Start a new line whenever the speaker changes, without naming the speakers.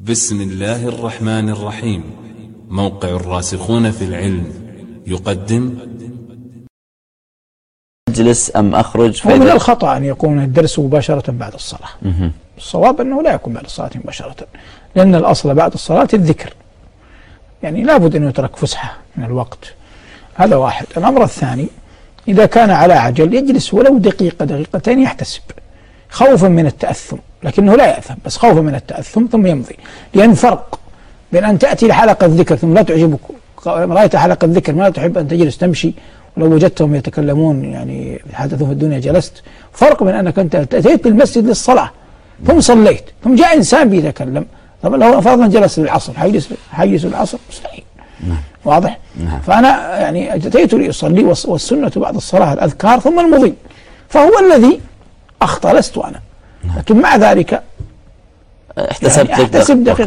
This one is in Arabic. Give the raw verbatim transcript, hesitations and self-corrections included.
بسم الله الرحمن الرحيم. موقع الراسخون في العلم يقدم.
أجلس أم أخرج؟
ومن الخطأ أن يكون الدرس مباشرة بعد الصلاة. الصواب أنه لا يكون بعد الصلاة مباشرة، لأن الأصل بعد الصلاة الذكر، يعني لابد أن يترك فسحة من الوقت. هذا واحد. الأمر الثاني، إذا كان على عجل يجلس ولو دقيقة دقيقتين يحتسب خوفا من التأثم، لكنه لا يأثم، بس خوفا من التأثم ثم يمضي. لأن فرق بين أن تأتي لحلقة الذكر ثم لا تعجبك، رأيت حلقة الذكر ما تحب أن تجلس تمشي، ولو وجدتهم يتكلمون يعني يتحدثون في الدنيا جلست. فرق بين أنك أنت أتيت للمسجد للصلاة ثم صليت ثم جاء إنسان بيتكلم. طبعا لو فرضا جلس للعصر حيجلس حيجلس العصر مستحيل. واضح؟ فأنا يعني أتيت لأصلي، والسنة بعد الصلاة الأذكار ثم المضي، فهو الذي أخطأ لست أنا، لكن مع ذلك
احتسبت
يعني أحتسب دقيقة.